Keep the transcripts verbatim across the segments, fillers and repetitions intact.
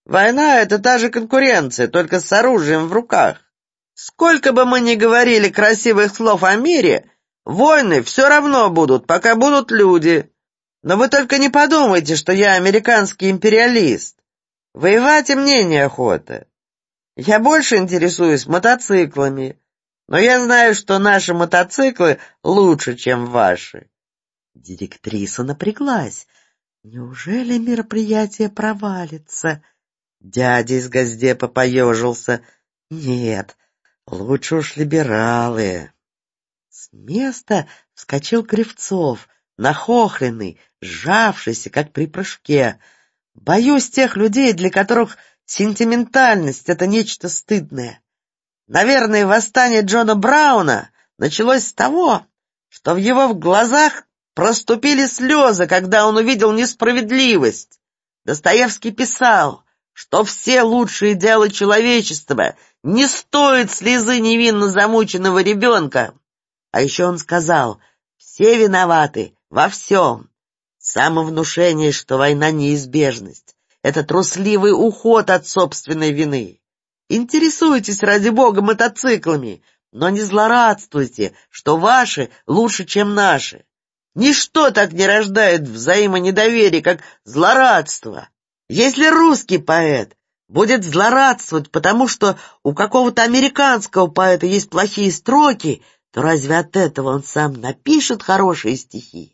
Война — это та же конкуренция, только с оружием в руках. Сколько бы мы ни говорили красивых слов о мире, войны все равно будут, пока будут люди. Но вы только не подумайте, что я американский империалист. Воевать и мне неохота. Я больше интересуюсь мотоциклами, но я знаю, что наши мотоциклы лучше, чем ваши». Директриса напряглась. Неужели мероприятие провалится? Дядя из Газдепа поежился. Нет, лучше уж либералы. С места вскочил Кривцов, нахохленный, сжавшийся, как при прыжке. Боюсь тех людей, для которых сентиментальность — это нечто стыдное. Наверное, восстание Джона Брауна началось с того, что в его глазах проступили слезы, когда он увидел несправедливость. Достоевский писал, что все лучшие идеалы человечества не стоят слезы невинно замученного ребенка. А еще он сказал, все виноваты во всем. Самовнушение, что война — неизбежность. Это трусливый уход от собственной вины. Интересуйтесь, ради бога, мотоциклами, но не злорадствуйте, что ваши лучше, чем наши. Ничто так не рождает взаимонедоверие, как злорадство. Если русский поэт будет злорадствовать, потому что у какого-то американского поэта есть плохие строки, то разве от этого он сам напишет хорошие стихи?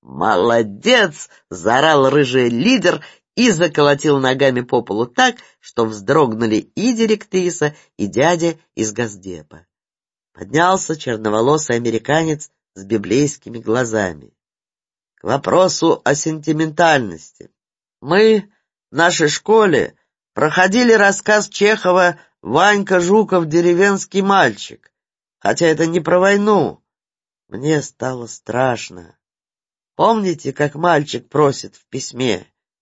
«Молодец!» — заорал рыжий лидер и заколотил ногами по полу так, что вздрогнули и директриса, и дядя из Газдепа. Поднялся черноволосый американец с библейскими глазами. К вопросу о сентиментальности. Мы в нашей школе проходили рассказ Чехова «Ванька Жуков, деревенский мальчик». Хотя это не про войну. Мне стало страшно. Помните, как мальчик просит в письме: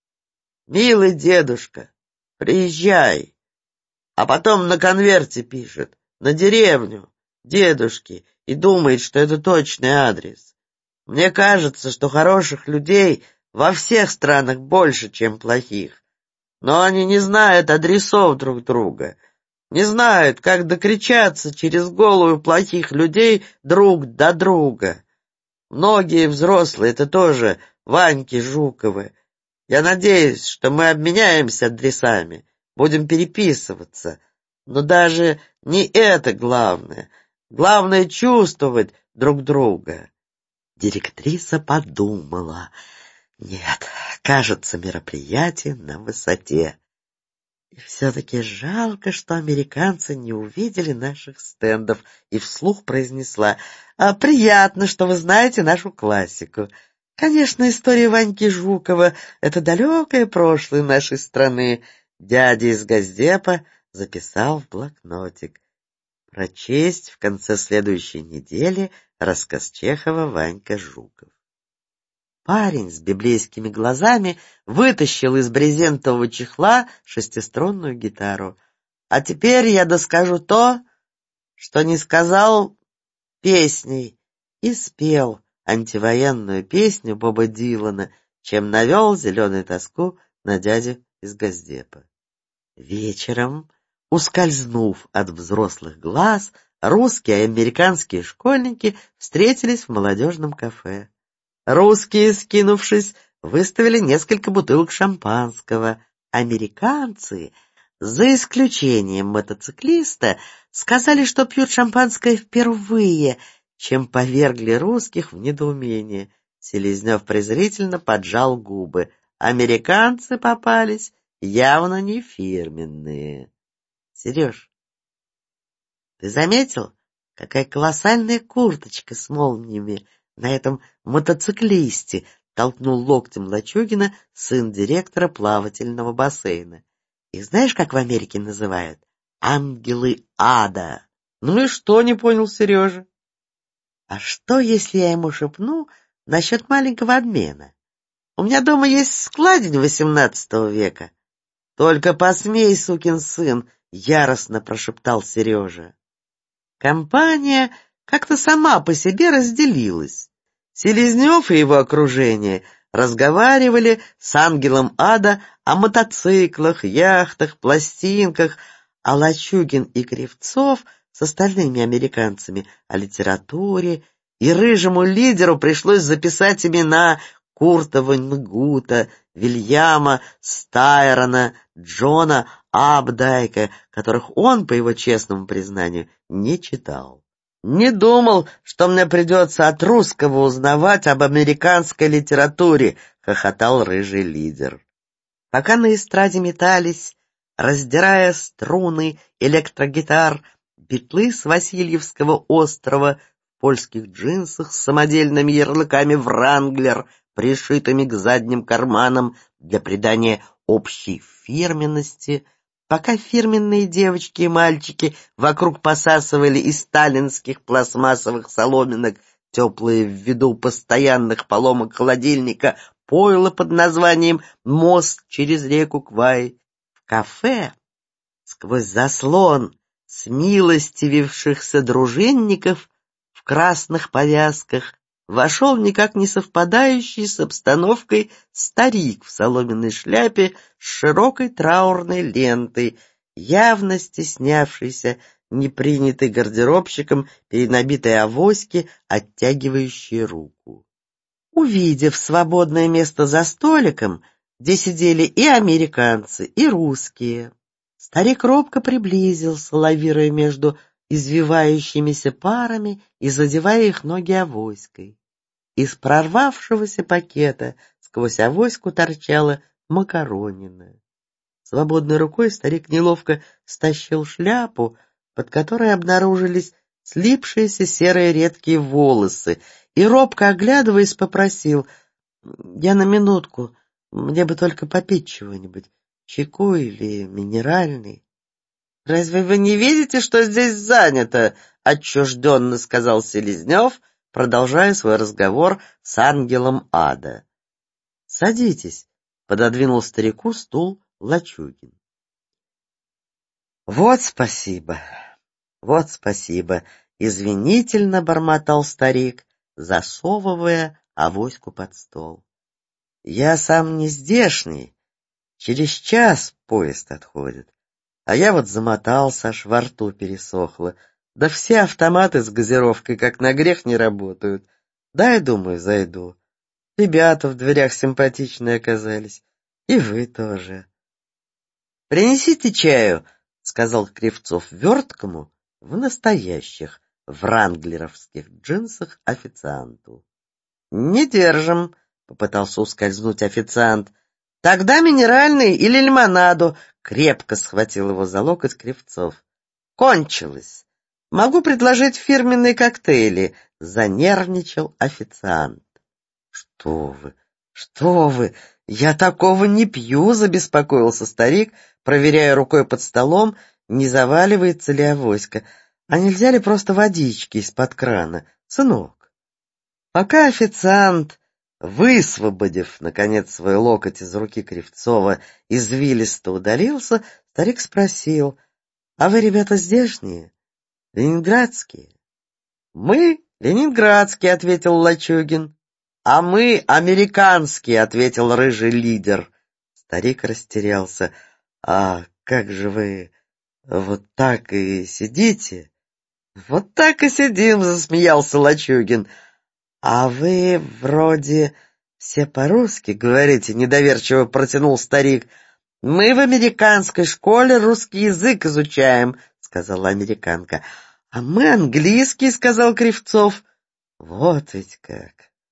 «Милый дедушка, приезжай», а потом на конверте пишет «На деревню дедушки» и думает, что это точный адрес. Мне кажется, что хороших людей во всех странах больше, чем плохих, но они не знают адресов друг друга, не знают, как докричаться через голову плохих людей друг до друга. Многие взрослые — это тоже Ваньки Жуковы. Я надеюсь, что мы обменяемся адресами, будем переписываться. Но даже не это главное. Главное — чувствовать друг друга. Директриса подумала. Нет, кажется, мероприятие на высоте. И все-таки жалко, что американцы не увидели наших стендов, и вслух произнесла: «А, приятно, что вы знаете нашу классику. Конечно, история Ваньки Жукова — это далекое прошлое нашей страны». Дядя из Газдепа записал в блокнотик: прочесть в конце следующей недели рассказ Чехова «Ванька Жуков». Парень с библейскими глазами вытащил из брезентового чехла шестиструнную гитару. «А теперь я доскажу то, что не сказал песней», и спел антивоенную песню Боба Дилана, чем навел зеленую тоску на дядю из Газдепа. Вечером, ускользнув от взрослых глаз, русские и американские школьники встретились в молодежном кафе. Русские, скинувшись, выставили несколько бутылок шампанского. Американцы, за исключением мотоциклиста, сказали, что пьют шампанское впервые, чем повергли русских в недоумение. Селезнев презрительно поджал губы. Американцы попались явно не фирменные. Сереж, ты заметил, какая колоссальная курточка с молниями на этом мотоциклисте? Толкнул локтем Лачугина сын директора плавательного бассейна. Их знаешь, как в Америке называют? Ангелы ада. Ну и что, не понял Сережа? А что, если я ему шепну насчет маленького обмена? У меня дома есть складень восемнадцатого века. Только посмей, сукин сын, яростно прошептал Сережа. Компания как-то сама по себе разделилась. Селезнев и его окружение разговаривали с ангелом ада о мотоциклах, яхтах, пластинках, а Лачугин и Кривцов с остальными американцами о литературе, и рыжему лидеру пришлось записать имена Курта Воннегута, Вильяма Стайрона, Джона Абдайка, которых он, по его честному признанию, не читал. «Не думал, что мне придется от русского узнавать об американской литературе», — хохотал рыжий лидер. Пока на эстраде метались, раздирая струны электрогитар, битлы с Васильевского острова в польских джинсах с самодельными ярлыками «Вранглер», пришитыми к задним карманам для придания общей фирменности, пока фирменные девочки и мальчики вокруг посасывали из сталинских пластмассовых соломинок теплые ввиду постоянных поломок холодильника пойло под названием «Мост через реку Квай», в кафе сквозь заслон смилостивившихся дружинников в красных повязках вошел никак не совпадающий с обстановкой старик в соломенной шляпе с широкой траурной лентой, явно стеснявшийся непринятой гардеробщиком перенабитой авоськи, оттягивающей руку. Увидев свободное место за столиком, где сидели и американцы, и русские, старик робко приблизился, лавируя между извивающимися парами и задевая их ноги авоськой. Из прорвавшегося пакета сквозь авоську торчала макаронина. Свободной рукой старик неловко стащил шляпу, под которой обнаружились слипшиеся серые редкие волосы, и, робко оглядываясь, попросил: «Я на минутку, мне бы только попить чего-нибудь, чайку или минеральный». «Разве вы не видите, что здесь занято?» — отчужденно сказал Селезнев, продолжая свой разговор с ангелом ада. «Садитесь», — пододвинул старику стул Лачугин. «Вот спасибо, вот спасибо», — извинительно бормотал старик, засовывая авоську под стол. «Я сам не здешний, через час поезд отходит. А я вот замотался, аж во рту пересохло. Да все автоматы с газировкой как на грех не работают. Дай, думаю, зайду. Ребята в дверях симпатичные оказались. И вы тоже». «Принесите чаю», — сказал Кривцов верткому в настоящих вранглеровских джинсах официанту. «Не держим», — попытался ускользнуть официант. «Тогда минеральный или лимонаду», — крепко схватил его за локоть Кривцов. «Кончилось. Могу предложить фирменные коктейли», — занервничал официант. «Что вы, что вы, я такого не пью», — забеспокоился старик, проверяя рукой под столом, не заваливается ли авоська. «А нельзя ли просто водички из-под крана, сынок?» Пока официант, высвободив, наконец, свой локоть из руки Кривцова, извилисто удалился, старик спросил: «А вы, ребята, здешние? Ленинградские?» «Мы ленинградские», — ответил Лачугин. «А мы американские», — ответил рыжий лидер. Старик растерялся. «А как же вы вот так и сидите?» «Вот так и сидим», — засмеялся Лачугин. «А вы вроде все по-русски говорите», — недоверчиво протянул старик. «Мы в американской школе русский язык изучаем», — сказала американка. «А мы английский», — сказал Кривцов. «Вот ведь как!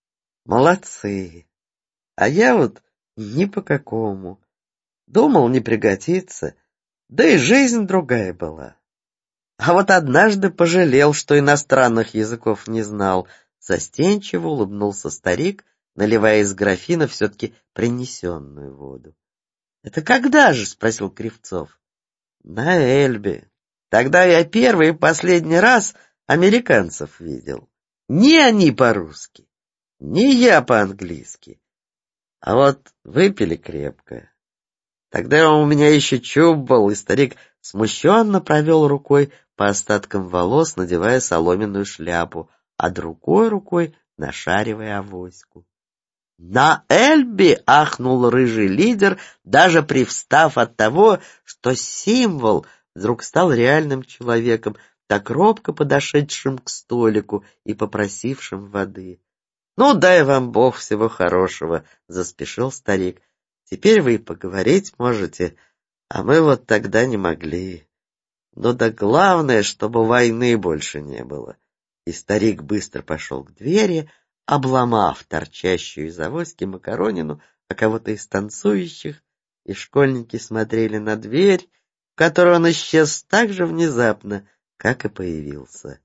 Молодцы! А я вот ни по какому. Думал, не пригодится, да и жизнь другая была. А вот однажды пожалел, что иностранных языков не знал». Застенчиво улыбнулся старик, наливая из графина все-таки принесенную воду. «Это когда же?» — спросил Кривцов. «На Эльбе. Тогда я первый и последний раз американцев видел. Ни они по-русски, ни я по-английски. А вот выпили крепко. Тогда у меня еще чуб был», и старик смущенно провел рукой по остаткам волос, надевая соломенную шляпу, а другой рукой нашаривая авоську. На Эльбе ахнул рыжий лидер, даже привстав от того, что символ вдруг стал реальным человеком, так робко подошедшим к столику и попросившим воды. «Ну, дай вам Бог всего хорошего», — заспешил старик. «Теперь вы и поговорить можете, а мы вот тогда не могли. Но да главное, чтобы войны больше не было». И старик быстро пошел к двери, обломав торчащую из авоськи макаронину, а кого-то из танцующих, и школьники смотрели на дверь, в которой он исчез так же внезапно, как и появился.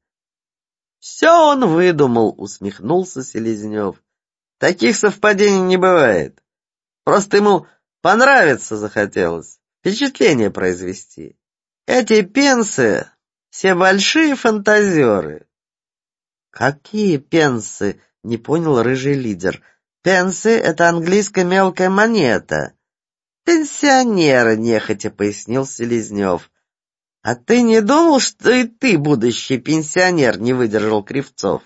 «Все он выдумал», — усмехнулся Селезнев. «Таких совпадений не бывает. Просто ему понравиться захотелось, впечатление произвести. Эти пенсы все большие фантазеры». «Какие пенсы?» — не понял рыжий лидер. «Пенсы — это английская мелкая монета». «Пенсионеры», — нехотя пояснил Селезнев. «А ты не думал, что и ты будущий пенсионер?» — не выдержал Кривцов.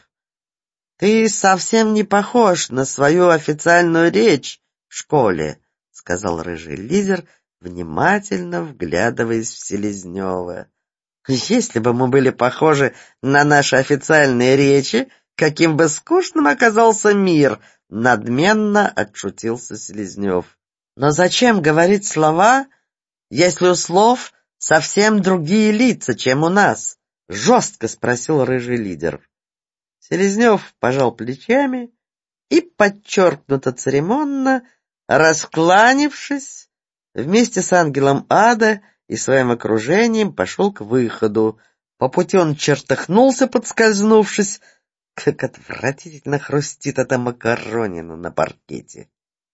«Ты совсем не похож на свою официальную речь в школе», — сказал рыжий лидер, внимательно вглядываясь в Селезнева. «Если бы мы были похожи на наши официальные речи, каким бы скучным оказался мир», — надменно отшутился Селезнев. «Но зачем говорить слова, если у слов совсем другие лица, чем у нас?» — жестко спросил рыжий лидер. Селезнев пожал плечами и, подчеркнуто церемонно, раскланившись, вместе с ангелом ада и своим окружением пошел к выходу. По пути он чертыхнулся, подскользнувшись, как отвратительно хрустит эта макаронина на паркете.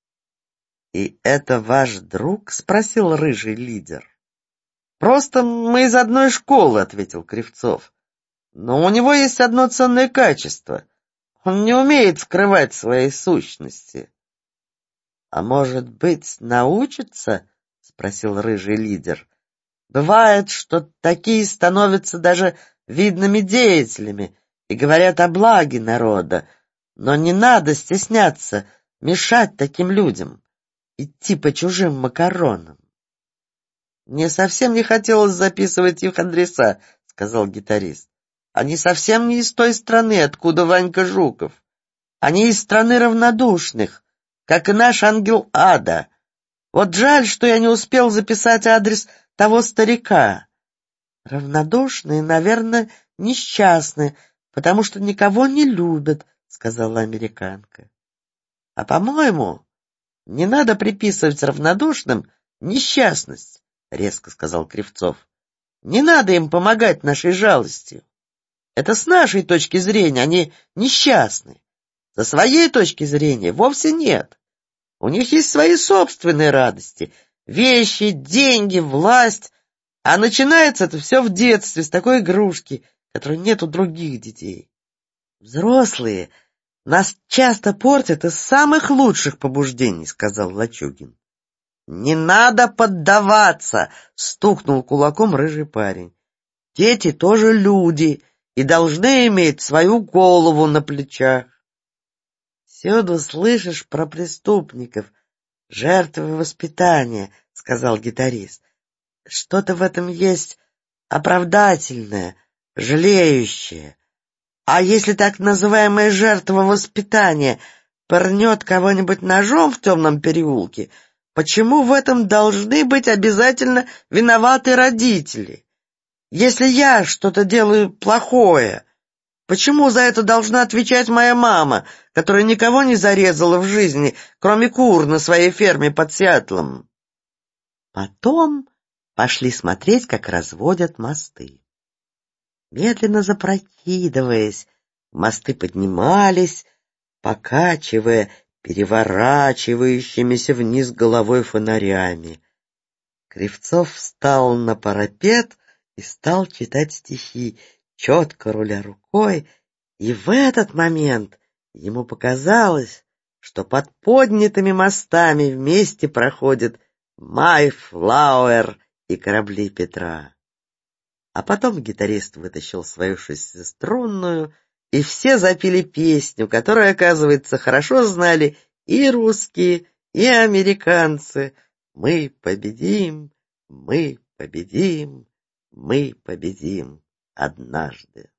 «И это ваш друг?» — спросил рыжий лидер. «Просто мы из одной школы», — ответил Кривцов. «Но у него есть одно ценное качество. Он не умеет скрывать своей сущности». «А может быть, научится?» — спросил рыжий лидер. «Бывает, что такие становятся даже видными деятелями и говорят о благе народа, но не надо стесняться мешать таким людям, идти по чужим макаронам». «Мне совсем не хотелось записывать их адреса», — сказал гитарист. «Они совсем не из той страны, откуда Ванька Жуков. Они из страны равнодушных, как и наш ангел ада. Вот жаль, что я не успел записать адрес того старика. Равнодушные, наверное, несчастны, потому что никого не любят», — сказала американка. «А, по-моему, не надо приписывать равнодушным несчастность», — резко сказал Кривцов. «Не надо им помогать нашей жалостью. Это с нашей точки зрения они несчастны. Со своей точки зрения вовсе нет. У них есть свои собственные радости, вещи, деньги, власть, а начинается это все в детстве с такой игрушки, которой нет у других детей. Взрослые нас часто портят из самых лучших побуждений», — сказал Лачугин. «Не надо поддаваться!» — стукнул кулаком рыжий парень. «Дети тоже люди и должны иметь свою голову на плечах». «Всюду слышишь про преступников, жертвы воспитания», — сказал гитарист. «Что-то в этом есть оправдательное, жалеющее. А если так называемая жертва воспитания пырнет кого-нибудь ножом в темном переулке, почему в этом должны быть обязательно виноваты родители? Если я что-то делаю плохое, почему за это должна отвечать моя мама, которая никого не зарезала в жизни, кроме кур на своей ферме под Сиэтлом?» Потом пошли смотреть, как разводят мосты. Медленно запрокидываясь, мосты поднимались, покачивая переворачивающимися вниз головой фонарями. Кривцов встал на парапет и стал читать стихи, четко руля рукой, и в этот момент ему показалось, что под поднятыми мостами вместе проходят Майфлауэр и корабли Петра. А потом гитарист вытащил свою шестиструнную, и все запели песню, которую, оказывается, хорошо знали и русские, и американцы. Мы победим, мы победим, мы победим однажды.